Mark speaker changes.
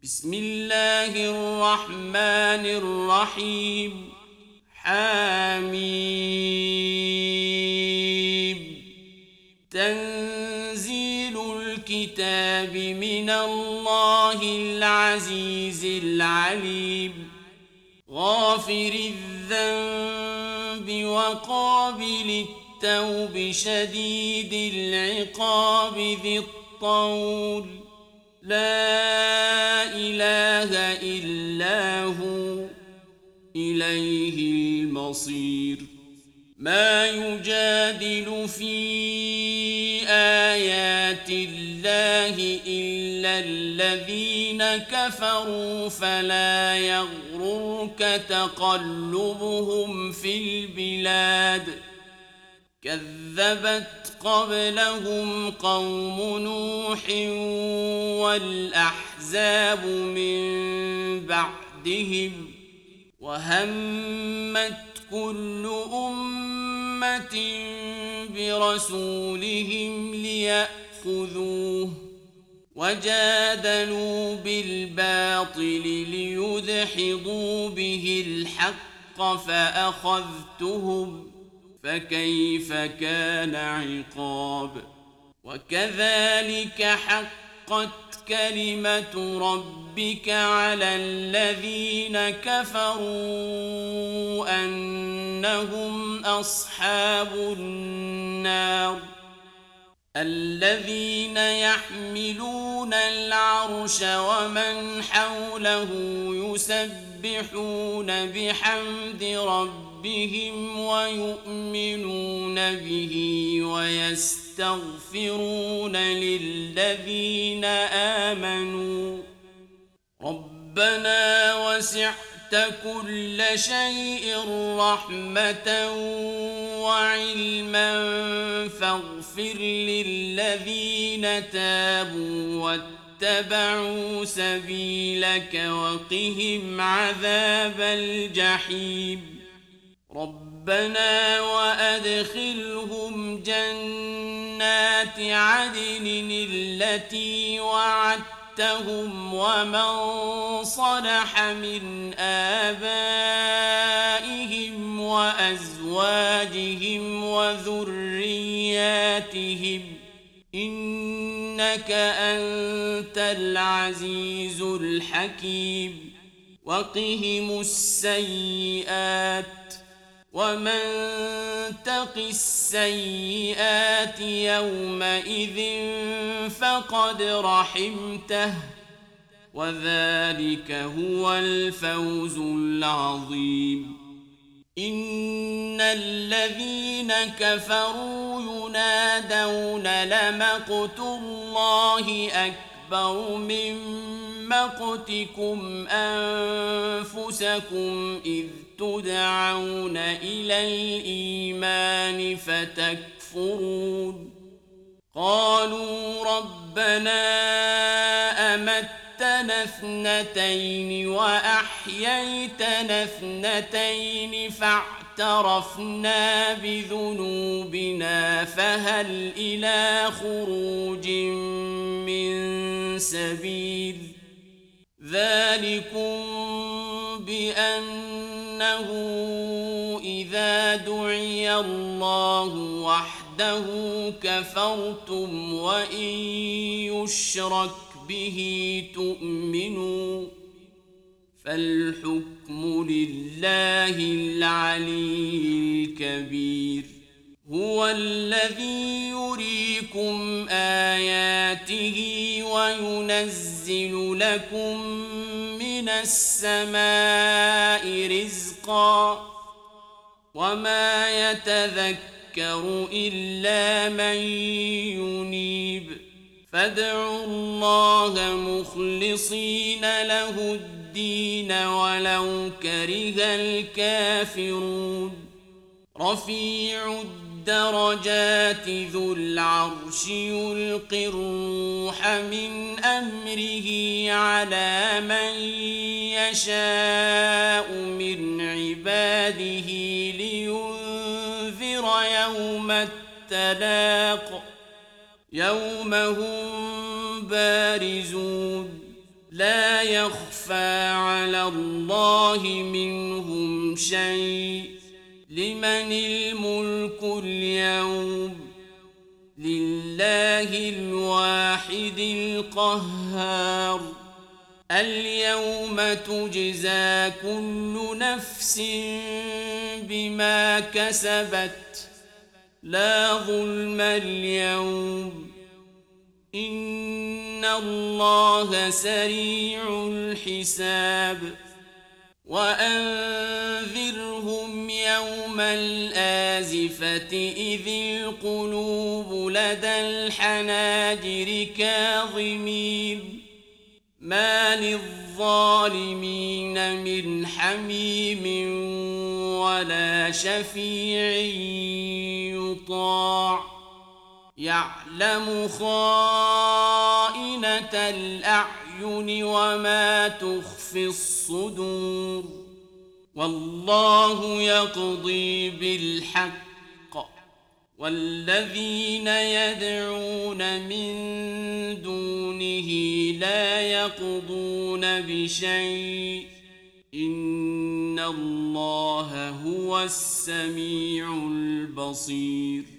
Speaker 1: بسم الله الرحمن الرحيم. حميم. تنزيل الكتاب من الله العزيز العليم. غافر الذنب وقابل التوب شديد العقاب ذي الطول. لا إله إلا هو إليه المصير. ما يجادل في آيات الله إلا الذين كفروا فلا يغررك تقلبهم في البلاد. كذبت قبلهم قوم نوح والأحزاب من بعدهم وهمت كل أمة برسولهم ليأخذوه وجادلوا بالباطل ليدحضوا به الحق فأخذتهم فكيف كان عقاب. وكذلك حقت كلمة ربك على الذين كفروا أنهم أصحاب النار. الذين يحملون العرش ومن حوله يسبحون بحمد ربهم ويؤمنون به ويستغفرون للذين آمنوا ربنا وسعت كل شيء رحمة وعلما فاغفر للذين تابوا واتبعوا سبيلك وقهم عذاب الجحيم. ربنا وأدخلهم جنات عدن التي وعدتهم ومن صلح من آبائهم وأزواجهم وذرياتهم إنك أنت العزيز الحكيم. وقهم السيئات ومن تق السيئات يومئذ فقد رحمته وذلك هو الفوز العظيم. إن الذين كفروا ينادون لمقت الله أكبر من مقتكم أنفسكم إذ تدعون إلى الإيمان فتكفرون. قالوا ربنا أمتنا اثنتين وأحييتنا اثنتين فاعترفنا بذنوبنا فهل إلى خروج من سبيل. ذلكم بأنه إذا دعي الله وحده كفرتم وإن يشرك به تؤمنوا فالحكم لله العلي الكبير. هو الذي يريكم آياته وينزل لكم من السماء رزقا وما يتذكر إلا من ينيب. فادعوا الله مخلصين له الدين ولو كره الكافرون. رفيع الدرجات ذو العرش يلقي الروح من أمره على من يشاء من عباده لينذر يوم التلاق يوم هم بارزون لا يخفى على الله منهم شيء لمن الملك اليوم لله الواحد القهار اليوم تجزى كل نفس بما كسبت لا ظلم اليوم إن الله سريع الحساب وأنذرهم يوم الآزفة إذ القلوب لدى الحناجر كاظمين ما للظالمين من حميم ولا شفيع يطاع يعلم خائنة الأعين وما تخفي الصدور والله يقضي بالحق والذين يدعون من دونه لا يقضون بشيء إن الله هو السميع البصير